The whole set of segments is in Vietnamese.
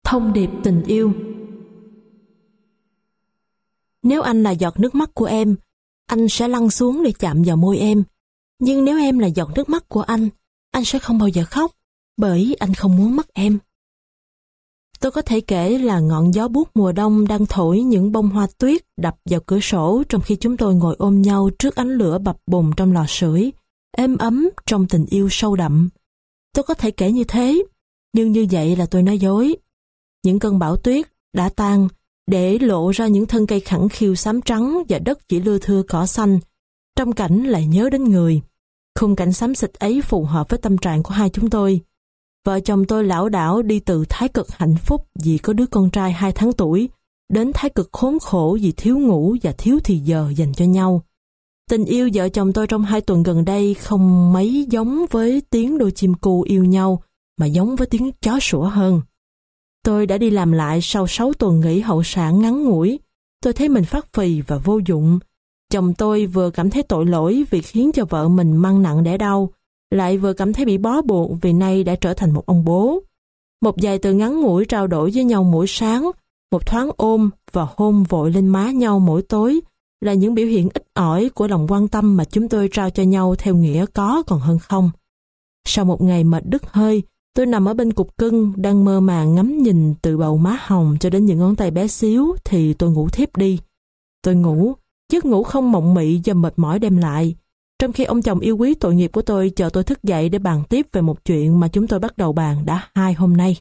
Thông điệp tình yêu. Nếu anh là giọt nước mắt của em, anh sẽ lăn xuống để chạm vào môi em. Nhưng nếu em là giọt nước mắt của anh sẽ không bao giờ khóc, bởi anh không muốn mất em. Tôi có thể kể là ngọn gió buốt mùa đông đang thổi những bông hoa tuyết đập vào cửa sổ trong khi chúng tôi ngồi ôm nhau trước ánh lửa bập bùng trong lò sưởi, êm ấm trong tình yêu sâu đậm. Tôi có thể kể như thế, nhưng như vậy là tôi nói dối. Những cơn bão tuyết đã tan, để lộ ra những thân cây khẳng khiu xám trắng và đất chỉ lưa thưa cỏ xanh. Trong cảnh lại nhớ đến người. Khung cảnh xám xịt ấy phù hợp với tâm trạng của hai chúng tôi. Vợ chồng tôi lảo đảo đi từ thái cực hạnh phúc vì có đứa con trai 2 tháng tuổi, đến thái cực khốn khổ vì thiếu ngủ và thiếu thì giờ dành cho nhau. Tình yêu vợ chồng tôi trong 2 tuần gần đây không mấy giống với tiếng đôi chim cu yêu nhau, mà giống với tiếng chó sủa hơn. Tôi đã đi làm lại sau 6 tuần nghỉ hậu sản ngắn ngủi. Tôi thấy mình phát phì và vô dụng. Chồng tôi vừa cảm thấy tội lỗi vì khiến cho vợ mình mang nặng đẻ đau, lại vừa cảm thấy bị bó buộc vì nay đã trở thành một ông bố. Một vài từ ngắn ngủi trao đổi với nhau mỗi sáng, một thoáng ôm và hôn vội lên má nhau mỗi tối là những biểu hiện ít ỏi của lòng quan tâm mà chúng tôi trao cho nhau theo nghĩa có còn hơn không. Sau một ngày mệt đứt hơi, tôi nằm ở bên cục cưng, đang mơ màng ngắm nhìn từ bầu má hồng cho đến những ngón tay bé xíu thì tôi ngủ thiếp đi. Tôi ngủ, giấc ngủ không mộng mị do mệt mỏi đem lại. Trong khi ông chồng yêu quý tội nghiệp của tôi chờ tôi thức dậy để bàn tiếp về một chuyện mà chúng tôi bắt đầu bàn đã 2 hôm nay.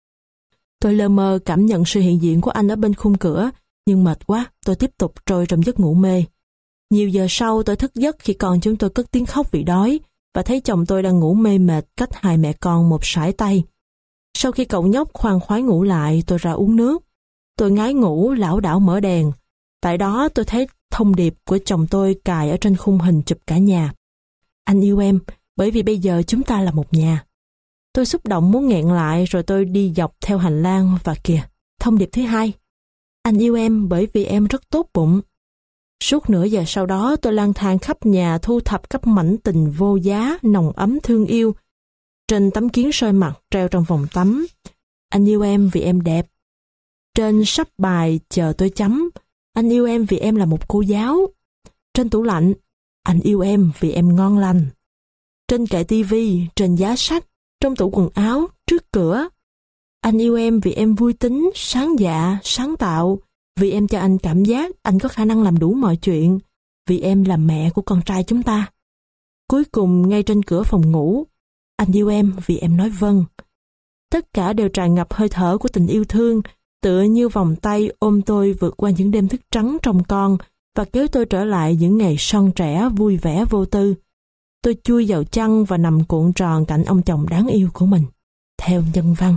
Tôi lơ mơ cảm nhận sự hiện diện của anh ở bên khung cửa, nhưng mệt quá, tôi tiếp tục trôi trong giấc ngủ mê. Nhiều giờ sau tôi thức giấc khi con chúng tôi cất tiếng khóc vì đói, và thấy chồng tôi đang ngủ mê mệt cách hai mẹ con một sải tay. Sau khi cậu nhóc khoan khoái ngủ lại, tôi ra uống nước. Tôi ngái ngủ lảo đảo mở đèn. Tại đó tôi thấy thông điệp của chồng tôi cài ở trên khung hình chụp cả nhà. Anh yêu em, bởi vì bây giờ chúng ta là một nhà. Tôi xúc động muốn nghẹn lại rồi tôi đi dọc theo hành lang và kìa, thông điệp thứ 2. Anh yêu em bởi vì em rất tốt bụng. Suốt nửa giờ sau đó tôi lang thang khắp nhà thu thập các mảnh tình vô giá, nồng ấm thương yêu. Trên tấm kiến soi mặt treo trong phòng tắm, anh yêu em vì em đẹp. Trên sắp bài chờ tôi chấm, anh yêu em vì em là một cô giáo. Trên tủ lạnh, anh yêu em vì em ngon lành. Trên kệ tivi, trên giá sách, trong tủ quần áo, trước cửa. Anh yêu em vì em vui tính, sáng dạ, sáng tạo. Vì em cho anh cảm giác anh có khả năng làm đủ mọi chuyện. Vì em là mẹ của con trai chúng ta. Cuối cùng ngay trên cửa phòng ngủ, anh yêu em vì em nói vâng. Tất cả đều tràn ngập hơi thở của tình yêu thương, tựa như vòng tay ôm tôi vượt qua những đêm thức trắng trông con và kéo tôi trở lại những ngày son trẻ vui vẻ vô tư. Tôi chui vào chăn và nằm cuộn tròn cạnh ông chồng đáng yêu của mình. Theo nhân văn.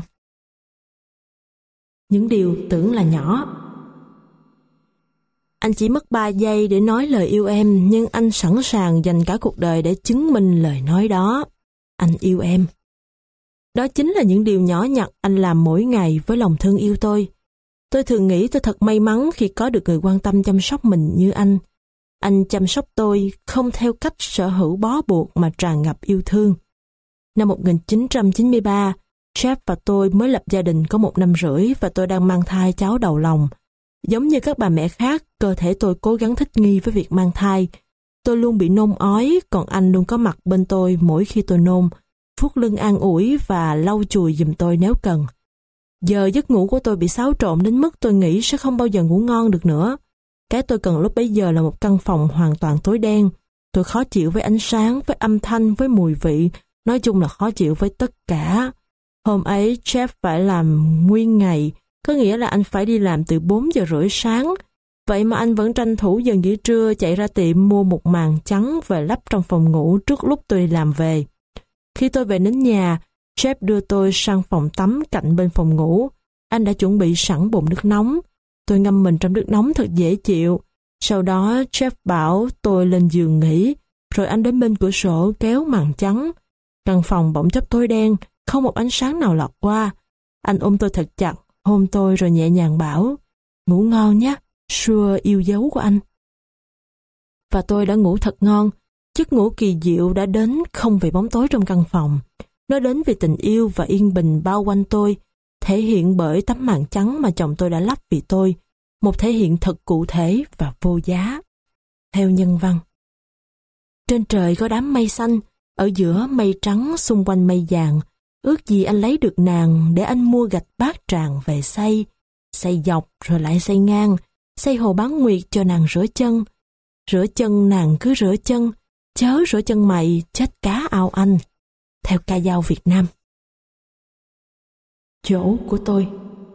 Những điều tưởng là nhỏ. Anh chỉ mất 3 giây để nói lời yêu em, nhưng anh sẵn sàng dành cả cuộc đời để chứng minh lời nói đó. Anh yêu em. Đó chính là những điều nhỏ nhặt anh làm mỗi ngày với lòng thương yêu tôi. Tôi thường nghĩ tôi thật may mắn khi có được người quan tâm chăm sóc mình như anh. Anh chăm sóc tôi không theo cách sở hữu bó buộc mà tràn ngập yêu thương. Năm 1993, Jeff và tôi mới lập gia đình có 1 năm rưỡi và tôi đang mang thai cháu đầu lòng. Giống như các bà mẹ khác, cơ thể tôi cố gắng thích nghi với việc mang thai. Tôi luôn bị nôn ói, còn anh luôn có mặt bên tôi mỗi khi tôi nôn, vuốt lưng an ủi và lau chùi giùm tôi nếu cần. Giờ giấc ngủ của tôi bị xáo trộn đến mức tôi nghĩ sẽ không bao giờ ngủ ngon được nữa. Cái tôi cần lúc bấy giờ là một căn phòng hoàn toàn tối đen. Tôi khó chịu với ánh sáng, với âm thanh, với mùi vị, nói chung là khó chịu với tất cả. Hôm ấy Jeff phải làm nguyên ngày, có nghĩa là anh phải đi làm từ 4 giờ rưỡi sáng. Vậy mà anh vẫn tranh thủ giờ nghỉ trưa chạy ra tiệm mua một màn trắng về lắp trong phòng ngủ trước lúc tôi đi làm về. Khi tôi về đến nhà, Jeff đưa tôi sang phòng tắm cạnh bên phòng ngủ. Anh đã chuẩn bị sẵn bồn nước nóng. Tôi ngâm mình trong nước nóng thật dễ chịu. Sau đó Jeff bảo tôi lên giường nghỉ, rồi anh đến bên cửa sổ kéo màn trắng. Căn phòng bỗng chốc tối đen, không một ánh sáng nào lọt qua. Anh ôm tôi thật chặt, hôn tôi rồi nhẹ nhàng bảo, ngủ ngon nhé, Sure yêu dấu của anh. Và tôi đã ngủ thật ngon. Giấc ngủ kỳ diệu đã đến không vì bóng tối trong căn phòng. Nó đến vì tình yêu và yên bình bao quanh tôi. thể hiện bởi tấm màn trắng mà chồng tôi đã lắp vì tôi, một thể hiện thật cụ thể và vô giá. Theo nhân văn. Trên trời có đám mây xanh, ở giữa mây trắng xung quanh mây vàng, ước gì anh lấy được nàng để anh mua gạch bát tràng về xây dọc rồi lại xây ngang, xây hồ bán nguyệt cho nàng rửa chân. Rửa chân nàng cứ rửa chân, chớ rửa chân mày chết cá ao anh. Theo ca dao Việt Nam. Chỗ của tôi.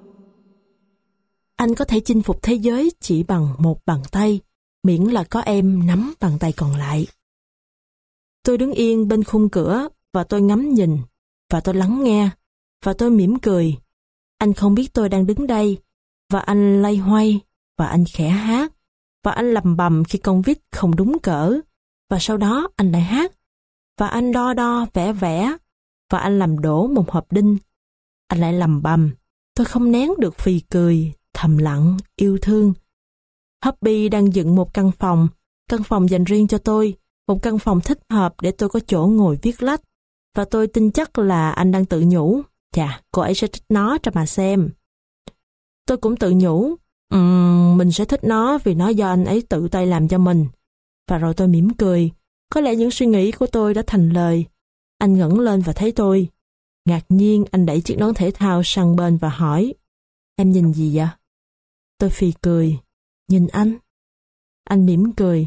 Anh có thể chinh phục thế giới chỉ bằng một bàn tay, miễn là có em nắm bàn tay còn lại. Tôi đứng yên bên khung cửa và tôi ngắm nhìn, và tôi lắng nghe, và tôi mỉm cười. Anh không biết tôi đang đứng đây, và anh loay hoay, và anh khẽ hát, và anh lầm bầm khi con vít không đúng cỡ, và sau đó anh lại hát, và anh đo đo vẽ vẽ, và anh làm đổ một hộp đinh. Anh lại lầm bầm, tôi không nén được phì cười, thầm lặng, yêu thương. Happy đang dựng một căn phòng dành riêng cho tôi, một căn phòng thích hợp để tôi có chỗ ngồi viết lách, và tôi tin chắc là anh đang tự nhủ, chà, cô ấy sẽ thích nó cho mà xem. Tôi cũng tự nhủ, mình sẽ thích nó vì nó do anh ấy tự tay làm cho mình. Và rồi tôi mỉm cười, có lẽ những suy nghĩ của tôi đã thành lời. Anh ngẩng lên và thấy tôi. Ngạc nhiên anh đẩy chiếc nón thể thao sang bên và hỏi, em nhìn gì vậy? Tôi phì cười, nhìn anh. Anh mỉm cười.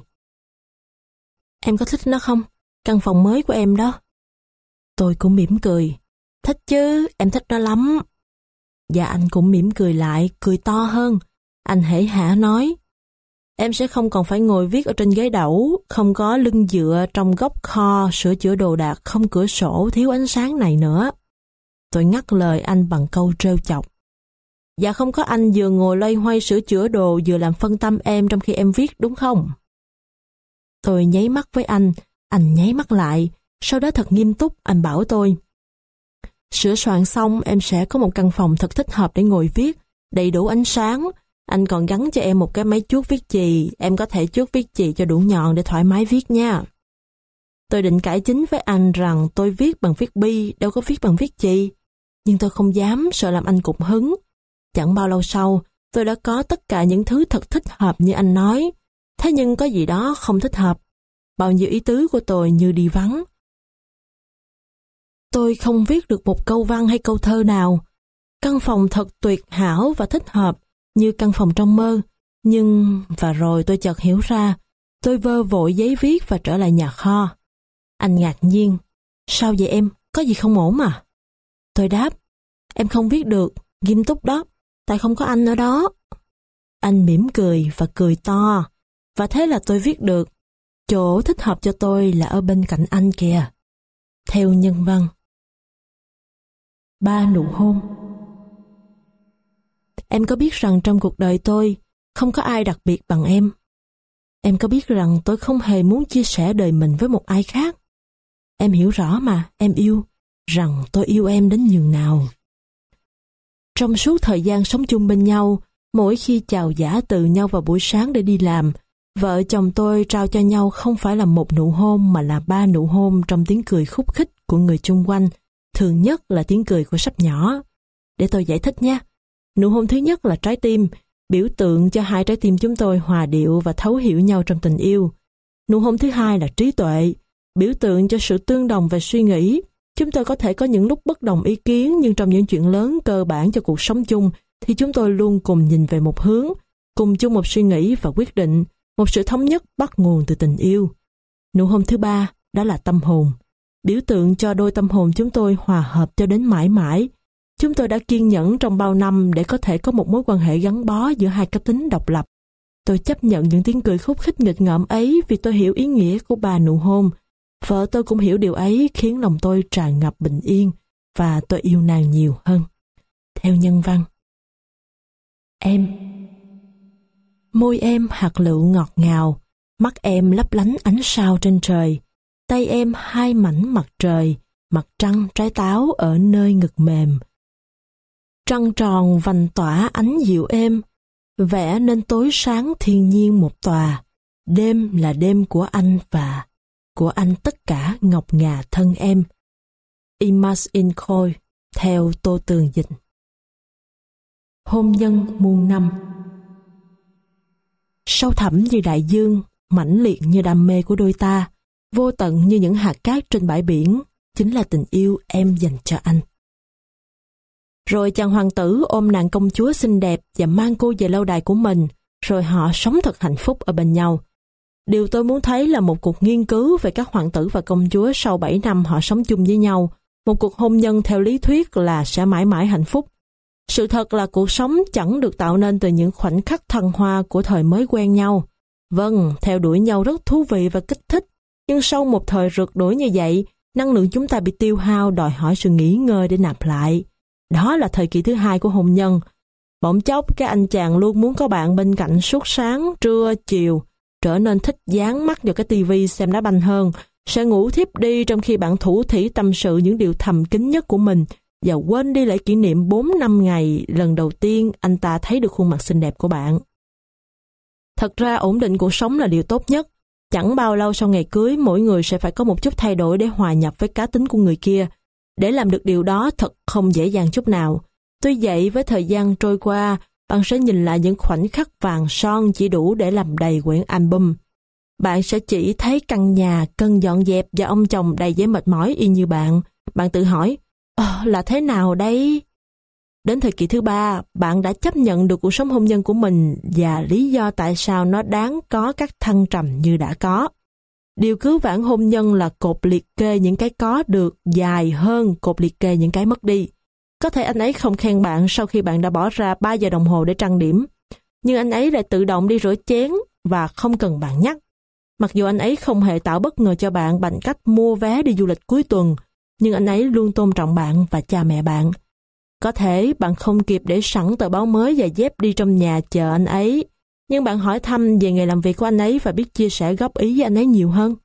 Em có thích nó không? Căn phòng mới của em đó. Tôi cũng mỉm cười. Thích chứ, em thích nó lắm. Và anh cũng mỉm cười lại, cười to hơn. Anh hễ hả nói, em sẽ không còn phải ngồi viết ở trên ghế đẩu, không có lưng dựa trong góc kho sửa chữa đồ đạc không cửa sổ thiếu ánh sáng này nữa. Tôi ngắt lời anh bằng câu trêu chọc. Dạ không có anh vừa ngồi loay hoay sửa chữa đồ vừa làm phân tâm em trong khi em viết đúng không? Tôi nháy mắt với anh nháy mắt lại, sau đó thật nghiêm túc anh bảo tôi. Sửa soạn xong em sẽ có một căn phòng thật thích hợp để ngồi viết, đầy đủ ánh sáng. Anh còn gắn cho em một cái máy chuốt viết chì, em có thể chuốt viết chì cho đủ nhọn để thoải mái viết nha. Tôi định cãi chính với anh rằng tôi viết bằng viết bi, đâu có viết bằng viết chì. Nhưng tôi không dám, sợ làm anh cục hứng. Chẳng bao lâu sau, tôi đã có tất cả những thứ thật thích hợp như anh nói. Thế nhưng có gì đó không thích hợp. Bao nhiêu ý tứ của tôi như đi vắng. Tôi không viết được một câu văn hay câu thơ nào. Căn phòng thật tuyệt hảo và thích hợp, như căn phòng trong mơ. Và rồi tôi chợt hiểu ra, tôi vơ vội giấy viết và trở lại nhà kho. Anh ngạc nhiên. Sao vậy em? Có gì không ổn à? Tôi đáp. Em không viết được, nghiêm túc đó, tại không có anh ở đó. Anh mỉm cười và cười to. Và thế là tôi viết được. Chỗ thích hợp cho tôi là ở bên cạnh anh kìa. Theo nhân văn. 3 nụ hôn. Em có biết rằng trong cuộc đời tôi không có ai đặc biệt bằng em? Em có biết rằng tôi không hề muốn chia sẻ đời mình với một ai khác? Em hiểu rõ mà, em yêu, rằng tôi yêu em đến nhường nào. Trong suốt thời gian sống chung bên nhau, mỗi khi chào giã từ nhau vào buổi sáng để đi làm, vợ chồng tôi trao cho nhau không phải là một nụ hôn mà là 3 nụ hôn trong tiếng cười khúc khích của người chung quanh, thường nhất là tiếng cười của sắp nhỏ. Để tôi giải thích nhé. Nụ hôn thứ nhất là trái tim, biểu tượng cho hai trái tim chúng tôi hòa điệu và thấu hiểu nhau trong tình yêu. Nụ hôn thứ hai là trí tuệ, biểu tượng cho sự tương đồng về suy nghĩ. Chúng tôi có thể có những lúc bất đồng ý kiến, nhưng trong những chuyện lớn cơ bản cho cuộc sống chung thì chúng tôi luôn cùng nhìn về một hướng, cùng chung một suy nghĩ và quyết định, một sự thống nhất bắt nguồn từ tình yêu. Nụ hôn thứ ba đó là tâm hồn, biểu tượng cho đôi tâm hồn chúng tôi hòa hợp cho đến mãi mãi. Chúng tôi đã kiên nhẫn trong bao năm để có thể có một mối quan hệ gắn bó giữa hai cá tính độc lập. Tôi chấp nhận những tiếng cười khúc khích nghịch ngợm ấy vì tôi hiểu ý nghĩa của 3 nụ hôn. Vợ tôi cũng hiểu điều ấy, khiến lòng tôi tràn ngập bình yên và tôi yêu nàng nhiều hơn. Theo nhân văn. Em. Môi em hạt lựu ngọt ngào, mắt em lấp lánh ánh sao trên trời, tay em 2 mảnh mặt trời, mặt trăng trái táo ở nơi ngực mềm. Trăng tròn vành tỏa ánh dịu êm, vẽ nên tối sáng thiên nhiên một tòa. Đêm là đêm của anh và của anh tất cả ngọc ngà thân em. Image in Khôi, theo Tô Tường dịch. Hôn nhân muôn năm. Sâu thẳm như đại dương, mãnh liệt như đam mê của đôi ta, vô tận như những hạt cát trên bãi biển, chính là tình yêu em dành cho anh. Rồi chàng hoàng tử ôm nàng công chúa xinh đẹp và mang cô về lâu đài của mình, rồi họ sống thật hạnh phúc ở bên nhau. Điều tôi muốn thấy là một cuộc nghiên cứu về các hoàng tử và công chúa sau 7 năm họ sống chung với nhau. Một cuộc hôn nhân theo lý thuyết là sẽ mãi mãi hạnh phúc. Sự thật là cuộc sống chẳng được tạo nên từ những khoảnh khắc thăng hoa của thời mới quen nhau. Vâng, theo đuổi nhau rất thú vị và kích thích, nhưng sau một thời rượt đuổi như vậy, năng lượng chúng ta bị tiêu hao, đòi hỏi sự nghỉ ngơi để nạp lại. Đó là thời kỳ thứ hai của hôn nhân. Bỗng chốc, cái anh chàng luôn muốn có bạn bên cạnh suốt sáng, trưa, chiều, trở nên thích dán mắt vào cái tivi xem đá banh hơn, sẽ ngủ thiếp đi trong khi bạn thủ thỉ tâm sự những điều thầm kín nhất của mình, và quên đi lễ kỷ niệm 4 năm ngày lần đầu tiên anh ta thấy được khuôn mặt xinh đẹp của bạn. Thật ra ổn định cuộc sống là điều tốt nhất. Chẳng bao lâu sau ngày cưới, mỗi người sẽ phải có một chút thay đổi để hòa nhập với cá tính của người kia. Để làm được điều đó thật không dễ dàng chút nào. Tuy vậy, với thời gian trôi qua, bạn sẽ nhìn lại những khoảnh khắc vàng son chỉ đủ để làm đầy quyển album. Bạn sẽ chỉ thấy căn nhà cần dọn dẹp và ông chồng đầy vẻ mệt mỏi y như bạn. Bạn tự hỏi, là thế nào đây? Đến thời kỳ thứ ba, bạn đã chấp nhận được cuộc sống hôn nhân của mình và lý do tại sao nó đáng có các thăng trầm như đã có. Điều cứu vãn hôn nhân là cột liệt kê những cái có được dài hơn cột liệt kê những cái mất đi. Có thể anh ấy không khen bạn sau khi bạn đã bỏ ra 3 giờ đồng hồ để trang điểm, nhưng anh ấy lại tự động đi rửa chén và không cần bạn nhắc. Mặc dù anh ấy không hề tạo bất ngờ cho bạn bằng cách mua vé đi du lịch cuối tuần, nhưng anh ấy luôn tôn trọng bạn và cha mẹ bạn. Có thể bạn không kịp để sẵn tờ báo mới và dép đi trong nhà chờ anh ấy, nhưng bạn hỏi thăm về ngày làm việc của anh ấy và biết chia sẻ góp ý với anh ấy nhiều hơn.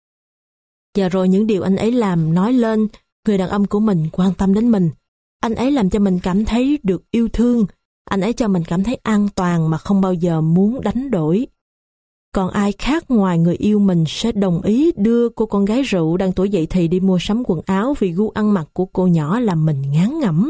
Và rồi những điều anh ấy làm nói lên, người đàn ông của mình quan tâm đến mình. Anh ấy làm cho mình cảm thấy được yêu thương, anh ấy cho mình cảm thấy an toàn mà không bao giờ muốn đánh đổi. Còn ai khác ngoài người yêu mình sẽ đồng ý đưa cô con gái rượu đang tuổi dậy thì đi mua sắm quần áo vì gu ăn mặc của cô nhỏ làm mình ngán ngẩm.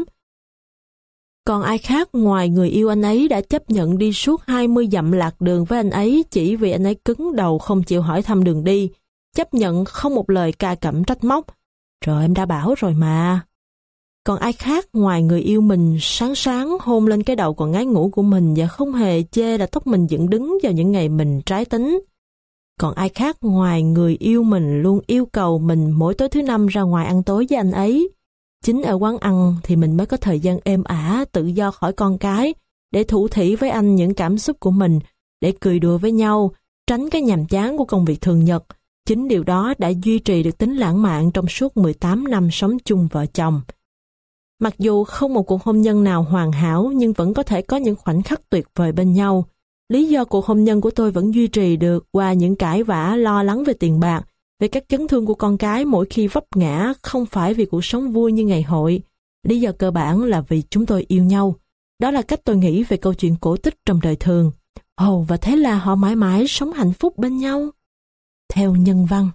Còn ai khác ngoài người yêu anh ấy đã chấp nhận đi suốt 20 dặm lạc đường với anh ấy chỉ vì anh ấy cứng đầu không chịu hỏi thăm đường đi, chấp nhận không một lời ca cẩm trách móc. Rồi em đã bảo rồi mà. Còn ai khác ngoài người yêu mình sáng sáng hôn lên cái đầu còn ngái ngủ của mình và không hề chê là tóc mình dựng đứng vào những ngày mình trái tính. Còn ai khác ngoài người yêu mình luôn yêu cầu mình mỗi tối thứ năm ra ngoài ăn tối với anh ấy. Chính ở quán ăn thì mình mới có thời gian êm ả, tự do khỏi con cái, để thủ thỉ với anh những cảm xúc của mình, để cười đùa với nhau, tránh cái nhàm chán của công việc thường nhật. Chính điều đó đã duy trì được tính lãng mạn trong suốt 18 năm sống chung vợ chồng. Mặc dù không một cuộc hôn nhân nào hoàn hảo nhưng vẫn có thể có những khoảnh khắc tuyệt vời bên nhau. Lý do cuộc hôn nhân của tôi vẫn duy trì được qua những cãi vã lo lắng về tiền bạc, về các chấn thương của con cái mỗi khi vấp ngã không phải vì cuộc sống vui như ngày hội. Lý do cơ bản là vì chúng tôi yêu nhau. Đó là cách tôi nghĩ về câu chuyện cổ tích trong đời thường. Và thế là họ mãi mãi sống hạnh phúc bên nhau. Theo nhân văn.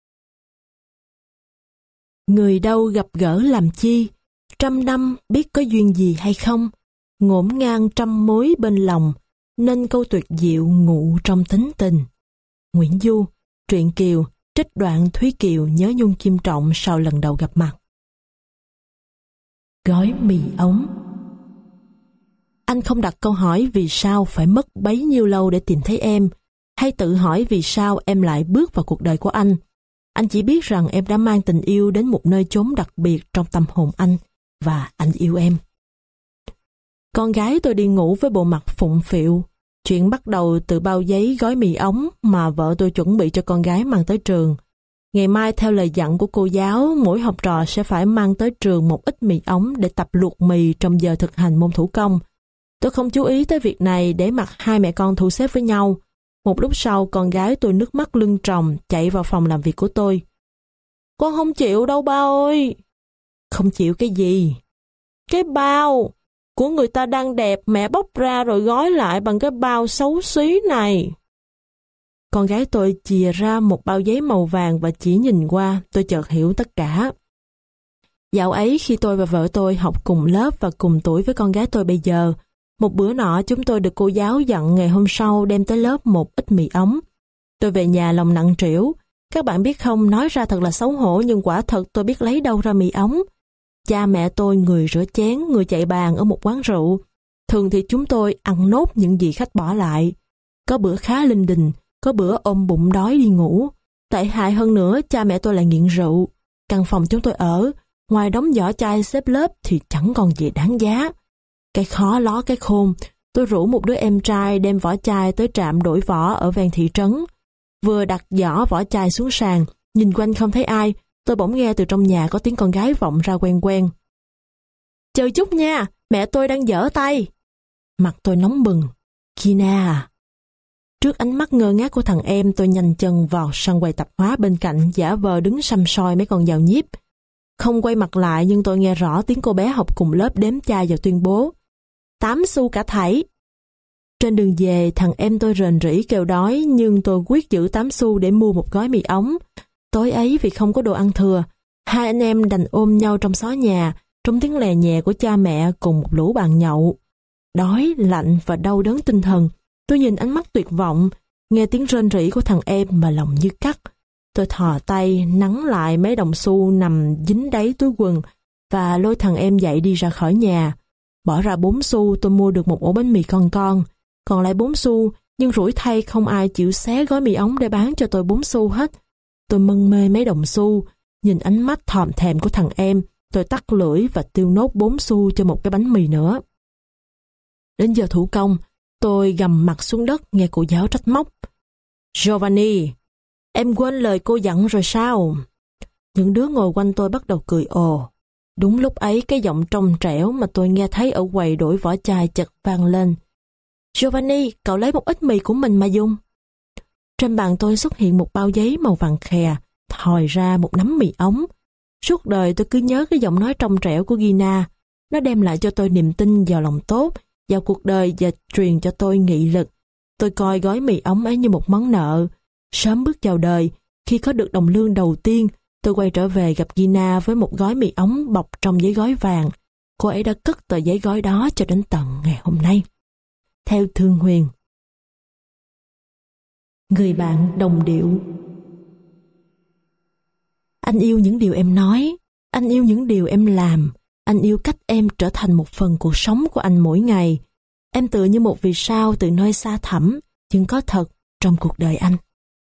Người đâu gặp gỡ làm chi, 100 năm biết có duyên gì hay không, ngổn ngang trăm mối bên lòng, nên câu tuyệt diệu ngụ trong tính tình. Nguyễn Du, truyện Kiều, trích đoạn Thúy Kiều nhớ nhung chim trọng sau lần đầu gặp mặt. Gói mì ống. Anh không đặt câu hỏi vì sao phải mất bấy nhiêu lâu để tìm thấy em, hay tự hỏi vì sao em lại bước vào cuộc đời của anh. Anh chỉ biết rằng em đã mang tình yêu đến một nơi chốn đặc biệt trong tâm hồn anh, và anh yêu em. Con gái tôi đi ngủ với bộ mặt phụng phịu. Chuyện bắt đầu từ bao giấy gói mì ống mà vợ tôi chuẩn bị cho con gái mang tới trường. Ngày mai theo lời dặn của cô giáo, mỗi học trò sẽ phải mang tới trường một ít mì ống để tập luộc mì trong giờ thực hành môn thủ công. Tôi không chú ý tới việc này để mặc hai mẹ con thu xếp với nhau. Một lúc sau, con gái tôi nước mắt lưng tròng chạy vào phòng làm việc của tôi. Con không chịu đâu ba ơi. Không chịu cái gì? Cái bao của người ta đang đẹp, mẹ bóc ra rồi gói lại bằng cái bao xấu xí này. Con gái tôi chìa ra một bao giấy màu vàng và chỉ nhìn qua, tôi chợt hiểu tất cả. Dạo ấy khi tôi và vợ tôi học cùng lớp và cùng tuổi với con gái tôi bây giờ, Một bữa nọ chúng tôi được cô giáo dặn ngày hôm sau đem tới lớp một ít mì ống. Tôi về nhà lòng nặng trĩu. Các bạn biết không, nói ra thật là xấu hổ nhưng quả thật tôi biết lấy đâu ra mì ống. Cha mẹ tôi người rửa chén, người chạy bàn ở một quán rượu. Thường thì chúng tôi ăn nốt những gì khách bỏ lại. Có bữa khá linh đình, có bữa ôm bụng đói đi ngủ. Tệ hại hơn nữa, cha mẹ tôi lại nghiện rượu. Căn phòng chúng tôi ở, ngoài đống vỏ chai xếp lớp thì chẳng còn gì đáng giá. Cái khó ló cái khôn, tôi rủ một đứa em trai đem vỏ chai tới trạm đổi vỏ ở ven thị trấn. Vừa đặt giỏ vỏ chai xuống sàn, nhìn quanh không thấy ai, tôi bỗng nghe từ trong nhà có tiếng con gái vọng ra quen quen. Chờ chút nha, mẹ tôi đang giở tay. Mặt tôi nóng bừng. Gina à? Trước ánh mắt ngơ ngác của thằng em, tôi nhanh chân vọt sang quầy tạp hóa bên cạnh, giả vờ đứng săm soi mấy con dao nhíp. Không quay mặt lại nhưng tôi nghe rõ tiếng cô bé học cùng lớp đếm chai và tuyên bố 8 xu cả thảy. Trên đường về, thằng em tôi rền rĩ kêu đói nhưng tôi quyết giữ 8 xu để mua một gói mì ống. Tối ấy vì không có đồ ăn thừa, hai anh em đành ôm nhau trong xó nhà, trong tiếng lè nhẹ của cha mẹ cùng một lũ bàn nhậu. Đói, lạnh và đau đớn tinh thần, tôi nhìn ánh mắt tuyệt vọng, nghe tiếng rên rỉ của thằng em mà lòng như cắt. Tôi thò tay nắn lại mấy đồng xu nằm dính đáy túi quần và lôi thằng em dậy đi ra khỏi nhà. Bỏ ra 4 xu tôi mua được một ổ bánh mì con, còn lại 4 xu nhưng rủi thay không ai chịu xé gói mì ống để bán cho tôi 4 xu hết. Tôi mân mê mấy đồng xu, nhìn ánh mắt thòm thèm của thằng em, tôi tắt lưỡi và tiêu nốt 4 xu cho một cái bánh mì nữa. Đến giờ thủ công, tôi gầm mặt xuống đất nghe cô giáo trách móc. Giovanni, em quên lời cô dặn rồi sao? Những đứa ngồi quanh tôi bắt đầu cười ồ. Đúng lúc ấy cái giọng trong trẻo mà tôi nghe thấy ở quầy đổi vỏ chai chợt vang lên. Giovanni, cậu lấy một ít mì của mình mà dùng. Trên bàn tôi xuất hiện một bao giấy màu vàng khè, thòi ra một nắm mì ống. Suốt đời tôi cứ nhớ cái giọng nói trong trẻo của Gina. Nó đem lại cho tôi niềm tin vào lòng tốt, vào cuộc đời và truyền cho tôi nghị lực. Tôi coi gói mì ống ấy như một món nợ. Sớm bước vào đời, khi có được đồng lương đầu tiên, tôi quay trở về gặp Gina với một gói mì ống bọc trong giấy gói vàng. Cô ấy đã cất tờ giấy gói đó cho đến tận ngày hôm nay. Theo Thương Huyền. Người bạn đồng điệu. Anh yêu những điều em nói, anh yêu những điều em làm, anh yêu cách em trở thành một phần cuộc sống của anh mỗi ngày. Em tựa như một vì sao từ nơi xa thẳm, nhưng có thật trong cuộc đời anh.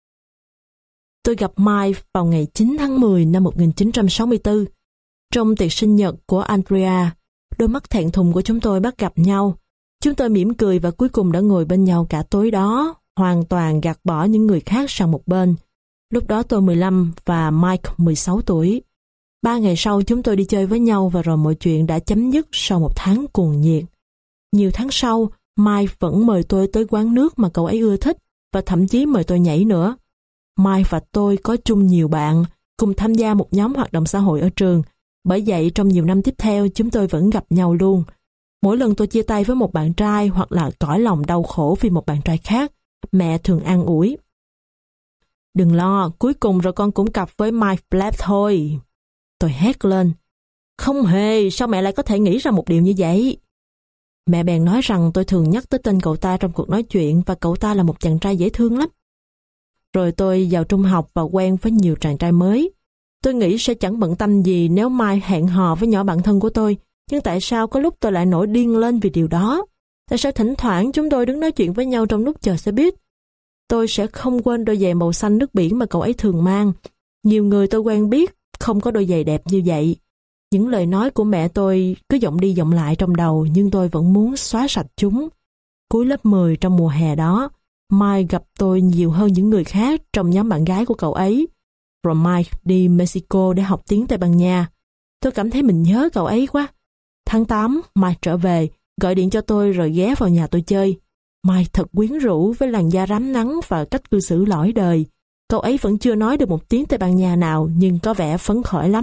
Tôi gặp Mike vào ngày 9 tháng 10 năm 1964. Trong tiệc sinh nhật của Andrea, đôi mắt thẹn thùng của chúng tôi bắt gặp nhau. Chúng tôi mỉm cười và cuối cùng đã ngồi bên nhau cả tối đó, hoàn toàn gạt bỏ những người khác sang một bên. Lúc đó tôi 15 và Mike 16 tuổi. 3 ngày sau chúng tôi đi chơi với nhau và rồi mọi chuyện đã chấm dứt sau một tháng cuồng nhiệt. Nhiều tháng sau, Mike vẫn mời tôi tới quán nước mà cậu ấy ưa thích và thậm chí mời tôi nhảy nữa. Mike và tôi có chung nhiều bạn, cùng tham gia một nhóm hoạt động xã hội ở trường. Bởi vậy trong nhiều năm tiếp theo chúng tôi vẫn gặp nhau luôn. Mỗi lần tôi chia tay với một bạn trai hoặc là cõi lòng đau khổ vì một bạn trai khác, mẹ thường an ủi. Đừng lo, cuối cùng rồi con cũng cặp với Mike Black thôi. Tôi hét lên. Không hề, sao mẹ lại có thể nghĩ ra một điều như vậy? Mẹ bèn nói rằng tôi thường nhắc tới tên cậu ta trong cuộc nói chuyện và cậu ta là một chàng trai dễ thương lắm. Rồi tôi vào trung học và quen với nhiều chàng trai mới. Tôi nghĩ sẽ chẳng bận tâm gì nếu Mike hẹn hò với nhỏ bạn thân của tôi, nhưng tại sao có lúc tôi lại nổi điên lên vì điều đó? Tại sao thỉnh thoảng chúng tôi đứng nói chuyện với nhau trong lúc chờ xe buýt? Tôi sẽ không quên đôi giày màu xanh nước biển mà cậu ấy thường mang. Nhiều người tôi quen biết không có đôi giày đẹp như vậy. Những lời nói của mẹ tôi cứ vọng đi vọng lại trong đầu nhưng tôi vẫn muốn xóa sạch chúng. Cuối lớp 10 trong mùa hè đó, Mike gặp tôi nhiều hơn những người khác trong nhóm bạn gái của cậu ấy. Rồi Mike đi Mexico để học tiếng Tây Ban Nha. Tôi cảm thấy mình nhớ cậu ấy quá. Tháng 8, Mike trở về, gọi điện cho tôi rồi ghé vào nhà tôi chơi. Mike thật quyến rũ với làn da rám nắng và cách cư xử lõi đời. Cậu ấy vẫn chưa nói được một tiếng Tây Ban Nha nào nhưng có vẻ phấn khởi lắm.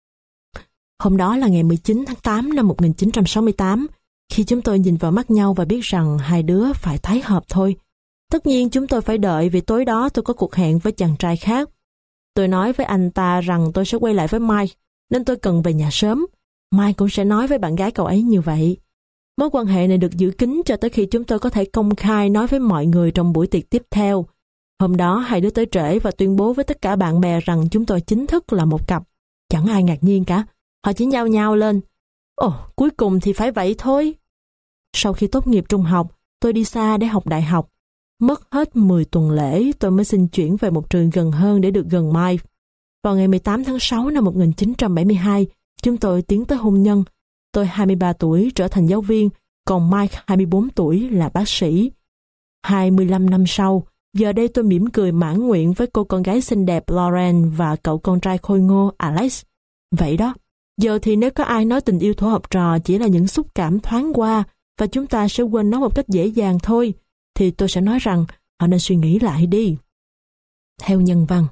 Hôm đó là ngày 19 tháng 8 năm 1968, khi chúng tôi nhìn vào mắt nhau và biết rằng hai đứa phải tái hợp thôi. Tất nhiên chúng tôi phải đợi vì tối đó tôi có cuộc hẹn với chàng trai khác. Tôi nói với anh ta rằng tôi sẽ quay lại với Mike, nên tôi cần về nhà sớm. Mike cũng sẽ nói với bạn gái cậu ấy như vậy. Mối quan hệ này được giữ kín cho tới khi chúng tôi có thể công khai nói với mọi người trong buổi tiệc tiếp theo. Hôm đó hai đứa tới trễ và tuyên bố với tất cả bạn bè rằng chúng tôi chính thức là một cặp. Chẳng ai ngạc nhiên cả. Họ chỉ nhao nhao lên. Ồ, cuối cùng thì phải vậy thôi. Sau khi tốt nghiệp trung học, tôi đi xa để học đại học. Mất hết 10 tuần lễ, tôi mới xin chuyển về một trường gần hơn để được gần Mike. Vào ngày 18 tháng 6 năm 1972, chúng tôi tiến tới hôn nhân. Tôi 23 tuổi trở thành giáo viên, còn Mike 24 tuổi là bác sĩ. 25 năm sau, giờ đây tôi mỉm cười mãn nguyện với cô con gái xinh đẹp Lauren và cậu con trai khôi ngô Alex. Vậy đó, giờ thì nếu có ai nói tình yêu thuở học trò chỉ là những xúc cảm thoáng qua và chúng ta sẽ quên nó một cách dễ dàng thôi, thì tôi sẽ nói rằng họ nên suy nghĩ lại đi. Theo nhân văn,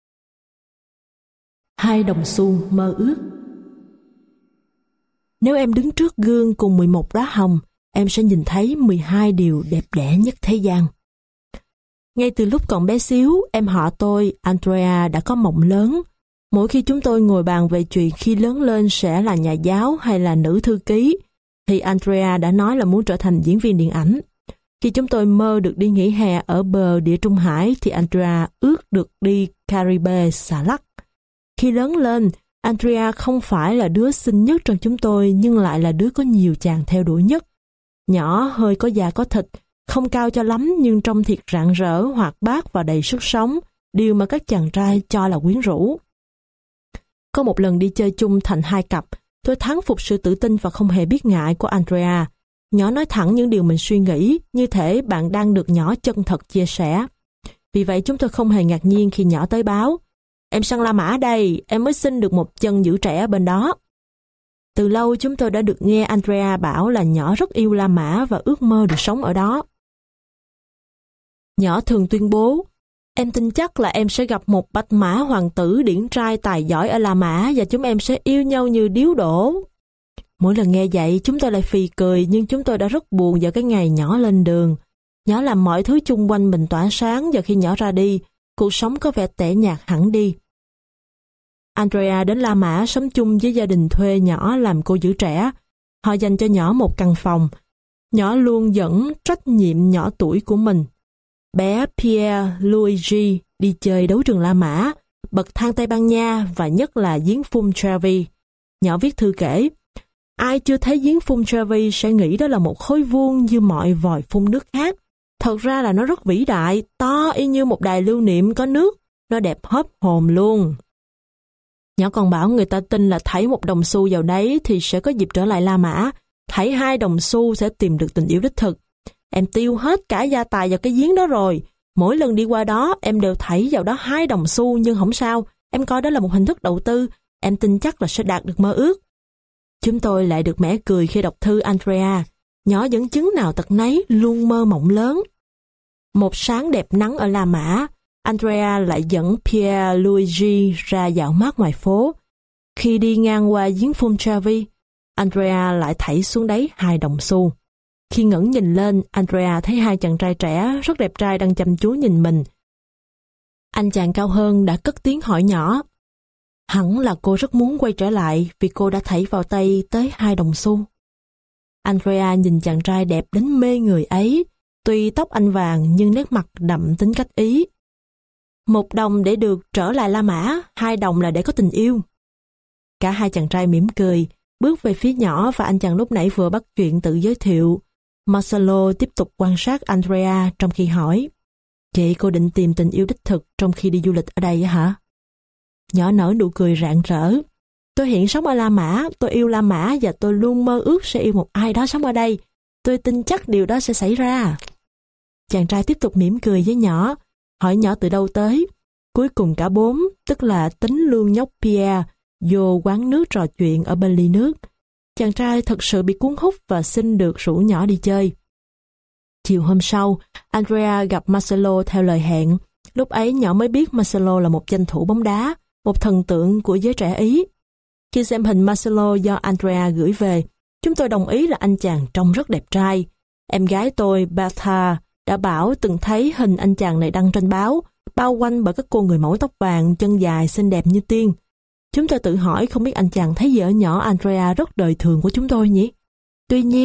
2 đồng xu mơ ước. Nếu em đứng trước gương cùng 11 đóa hồng, em sẽ nhìn thấy 12 điều đẹp đẽ nhất thế gian. Ngay từ lúc còn bé xíu, em họ tôi, Andrea, đã có mộng lớn. Mỗi khi chúng tôi ngồi bàn về chuyện khi lớn lên sẽ là nhà giáo hay là nữ thư ký, thì Andrea đã nói là muốn trở thành diễn viên điện ảnh. Khi chúng tôi mơ được đi nghỉ hè ở bờ Địa Trung Hải, thì Andrea ước được đi Caribe xà lắc. Khi lớn lên, Andrea không phải là đứa xinh nhất trong chúng tôi, nhưng lại là đứa có nhiều chàng theo đuổi nhất. Nhỏ, hơi có da có thịt, không cao cho lắm nhưng trông thiệt rạng rỡ, hoạt bát và đầy sức sống, điều mà các chàng trai cho là quyến rũ. Có một lần đi chơi chung thành 2 cặp, tôi thán phục sự tự tin và không hề biết ngại của Andrea. Nhỏ nói thẳng những điều mình suy nghĩ, như thể bạn đang được nhỏ chân thật chia sẻ. Vì vậy chúng tôi không hề ngạc nhiên khi nhỏ tới báo. Em săn La Mã đây, em mới xin được một chân giữ trẻ bên đó. Từ lâu chúng tôi đã được nghe Andrea bảo là nhỏ rất yêu La Mã và ước mơ được sống ở đó. Nhỏ thường tuyên bố, em tin chắc là em sẽ gặp một bạch mã hoàng tử điển trai tài giỏi ở La Mã và chúng em sẽ yêu nhau như điếu đổ. Mỗi lần nghe vậy chúng tôi lại phì cười, nhưng chúng tôi đã rất buồn vào cái ngày nhỏ lên đường. Nhỏ làm mọi thứ chung quanh mình tỏa sáng, và khi nhỏ ra đi, cuộc sống có vẻ tẻ nhạt hẳn đi. Andrea đến La Mã sống chung với gia đình thuê nhỏ làm cô giữ trẻ. Họ dành cho nhỏ một căn phòng. Nhỏ luôn dẫn trách nhiệm nhỏ tuổi của mình. Bé Pierre Luigi đi chơi đấu trường La Mã, bậc thang Tây Ban Nha và nhất là giếng phun Trevi. Nhỏ viết thư kể, ai chưa thấy giếng phun Trevi sẽ nghĩ đó là một khối vuông như mọi vòi phun nước khác. Thật ra là nó rất vĩ đại, to y như một đài lưu niệm có nước. Nó đẹp hớp hồn luôn. Nhỏ còn bảo người ta tin là thảy 1 đồng xu vào đấy thì sẽ có dịp trở lại La Mã. Thảy 2 đồng xu sẽ tìm được tình yêu đích thực. Em tiêu hết cả gia tài vào cái giếng đó rồi. Mỗi lần đi qua đó em đều thảy vào đó 2 đồng xu, nhưng không sao. Em coi đó là một hình thức đầu tư. Em tin chắc là sẽ đạt được mơ ước. Chúng tôi lại được mẻ cười khi đọc thư Andrea. Nhỏ dẫn chứng nào tật nấy, luôn mơ mộng lớn. Một sáng đẹp nắng ở La Mã, Andrea lại dẫn Pierre Luigi ra dạo mát ngoài phố. Khi đi ngang qua giếng phun Trevi, Andrea lại thảy xuống đấy 2 đồng xu. Khi ngẩng nhìn lên, Andrea thấy 2 chàng trai trẻ rất đẹp trai đang chăm chú nhìn mình. Anh chàng cao hơn đã cất tiếng hỏi nhỏ. Hẳn là cô rất muốn quay trở lại vì cô đã thảy vào tay tới 2 đồng xu. Andrea nhìn chàng trai đẹp đến mê người ấy. Tuy tóc anh vàng nhưng nét mặt đậm tính cách Ý. 1 đồng để được trở lại La Mã, 2 đồng là để có tình yêu. Cả 2 chàng trai mỉm cười, bước về phía nhỏ và anh chàng lúc nãy vừa bắt chuyện tự giới thiệu. Marcelo tiếp tục quan sát Andrea trong khi hỏi, chị cô định tìm tình yêu đích thực trong khi đi du lịch ở đây hả? Nhỏ nở nụ cười rạng rỡ. Tôi hiện sống ở La Mã, tôi yêu La Mã và tôi luôn mơ ước sẽ yêu một ai đó sống ở đây. Tôi tin chắc điều đó sẽ xảy ra. Chàng trai tiếp tục mỉm cười với nhỏ, hỏi nhỏ từ đâu tới. Cuối cùng cả 4, tức là tính lương nhóc Pierre, vô quán nước trò chuyện ở bên ly nước. Chàng trai thật sự bị cuốn hút và xin được rủ nhỏ đi chơi. Chiều hôm sau, Andrea gặp Marcelo theo lời hẹn. Lúc ấy nhỏ mới biết Marcelo là một danh thủ bóng đá, một thần tượng của giới trẻ Ý. Khi xem hình Marcelo do Andrea gửi về, chúng tôi đồng ý là anh chàng trông rất đẹp trai. Em gái tôi, Bertha, đã bảo từng thấy hình anh chàng này đăng trên báo, bao quanh bởi các cô người mẫu tóc vàng, chân dài, xinh đẹp như tiên. Chúng tôi tự hỏi không biết anh chàng thấy vợ nhỏ Andrea rất đời thường của chúng tôi nhỉ? Tuy nhiên,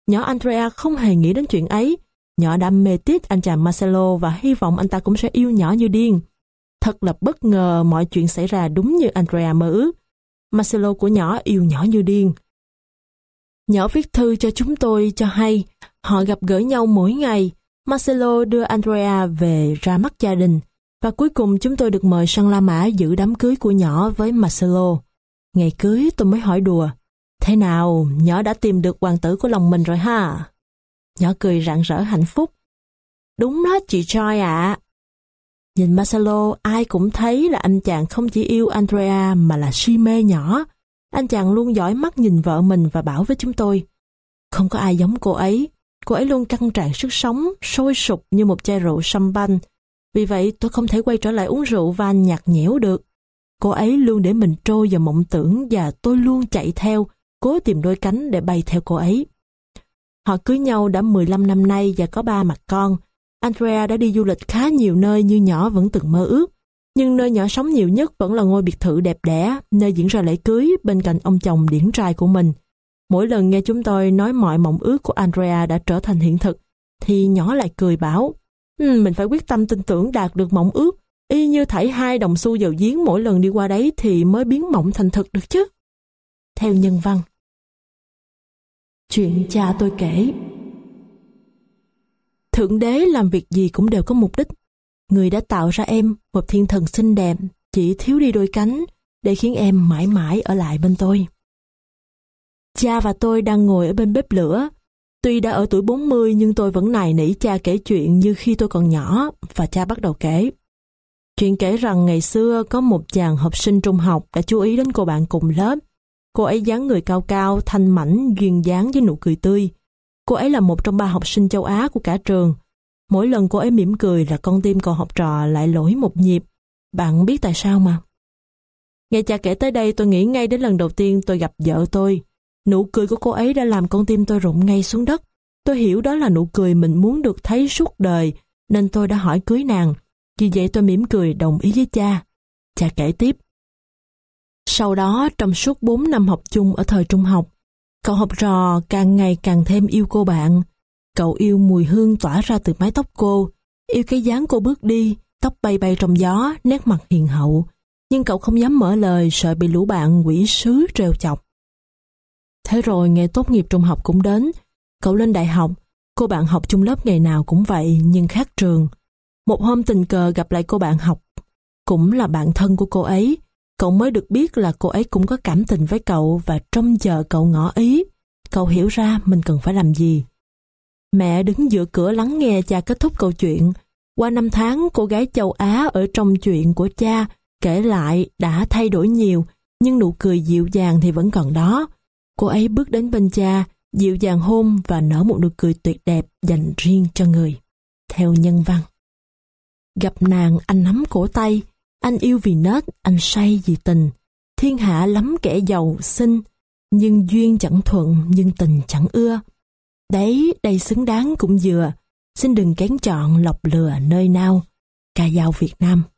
Nhỏ Andrea không hề nghĩ đến chuyện ấy. Nhỏ đã mê tít anh chàng Marcelo và hy vọng anh ta cũng sẽ yêu nhỏ như điên. Thật là bất ngờ mọi chuyện xảy ra đúng như Andrea mơ ước. Marcelo của nhỏ yêu nhỏ như điên. Nhỏ viết thư cho chúng tôi cho hay họ gặp gỡ nhau mỗi ngày. Marcelo đưa Andrea về ra mắt gia đình và cuối cùng chúng tôi được mời sang La Mã dự đám cưới của nhỏ với Marcelo. Ngày cưới tôi mới hỏi đùa: thế nào, nhỏ đã tìm được hoàng tử của lòng mình rồi ha? Nhỏ cười rạng rỡ hạnh phúc: đúng đó chị Joy ạ. Nhìn Marcelo, ai cũng thấy là anh chàng không chỉ yêu Andrea mà là si mê nhỏ. Anh chàng luôn dõi mắt nhìn vợ mình và bảo với chúng tôi: không có ai giống cô ấy luôn căng tràn sức sống, sôi sục như một chai rượu champagne. Vì vậy tôi không thể quay trở lại uống rượu van nhạt nhẽo được. Cô ấy luôn để mình trôi vào mộng tưởng và tôi luôn chạy theo, cố tìm đôi cánh để bay theo cô ấy. Họ cưới nhau đã 15 năm nay và có 3 mặt con. Andrea đã đi du lịch khá nhiều nơi như nhỏ vẫn từng mơ ước. Nhưng nơi nhỏ sống nhiều nhất vẫn là ngôi biệt thự đẹp đẽ, nơi diễn ra lễ cưới bên cạnh ông chồng điển trai của mình. Mỗi lần nghe chúng tôi nói mọi mộng ước của Andrea đã trở thành hiện thực, thì nhỏ lại cười bảo: mình phải quyết tâm tin tưởng đạt được mộng ước, y như thảy 2 đồng xu vào giếng mỗi lần đi qua đấy thì mới biến mộng thành thực được chứ. Theo nhân văn. Chuyện cha tôi kể. Thượng đế làm việc gì cũng đều có mục đích. Người đã tạo ra em, một thiên thần xinh đẹp, chỉ thiếu đi đôi cánh để khiến em mãi mãi ở lại bên tôi. Cha và tôi đang ngồi ở bên bếp lửa. Tuy đã ở tuổi 40 nhưng tôi vẫn nài nỉ cha kể chuyện như khi tôi còn nhỏ, và cha bắt đầu kể. Chuyện kể rằng ngày xưa có một chàng học sinh trung học đã chú ý đến cô bạn cùng lớp. Cô ấy dáng người cao cao, thanh mảnh, duyên dáng với nụ cười tươi. Cô ấy là một trong 3 học sinh châu Á của cả trường. Mỗi lần cô ấy mỉm cười là con tim cậu học trò lại lỗi một nhịp. Bạn biết tại sao mà? Nghe cha kể tới đây tôi nghĩ ngay đến lần đầu tiên tôi gặp vợ tôi. Nụ cười của cô ấy đã làm con tim tôi rụng ngay xuống đất. Tôi hiểu đó là nụ cười mình muốn được thấy suốt đời, nên tôi đã hỏi cưới nàng. Vì vậy tôi mỉm cười đồng ý với cha. Cha kể tiếp. Sau đó, trong suốt 4 năm học chung ở thời trung học, cậu học trò càng ngày càng thêm yêu cô bạn. Cậu yêu mùi hương tỏa ra từ mái tóc cô, yêu cái dáng cô bước đi, tóc bay bay trong gió, nét mặt hiền hậu. Nhưng cậu không dám mở lời, sợ bị lũ bạn quỷ sứ trêu chọc. Thế rồi ngày tốt nghiệp trung học cũng đến. Cậu lên đại học, cô bạn học chung lớp ngày nào cũng vậy nhưng khác trường. Một hôm tình cờ gặp lại cô bạn học, cũng là bạn thân của cô ấy. Cậu mới được biết là cô ấy cũng có cảm tình với cậu và trông chờ cậu ngỏ ý. Cậu hiểu ra mình cần phải làm gì. Mẹ đứng giữa cửa lắng nghe cha kết thúc câu chuyện. Qua 5 tháng, cô gái châu Á ở trong chuyện của cha kể lại đã thay đổi nhiều, nhưng nụ cười dịu dàng thì vẫn còn đó. Cô ấy bước đến bên cha, dịu dàng hôn và nở một nụ cười tuyệt đẹp dành riêng cho người. Theo nhân văn. Gặp nàng, anh nắm cổ tay. Anh yêu vì nết, anh say vì tình. Thiên hạ lắm kẻ giàu xinh, nhưng duyên chẳng thuận, nhưng tình chẳng ưa. Đấy, đây xứng đáng cũng vừa. Xin đừng kén chọn lọc lừa nơi nào. Ca dao Việt Nam.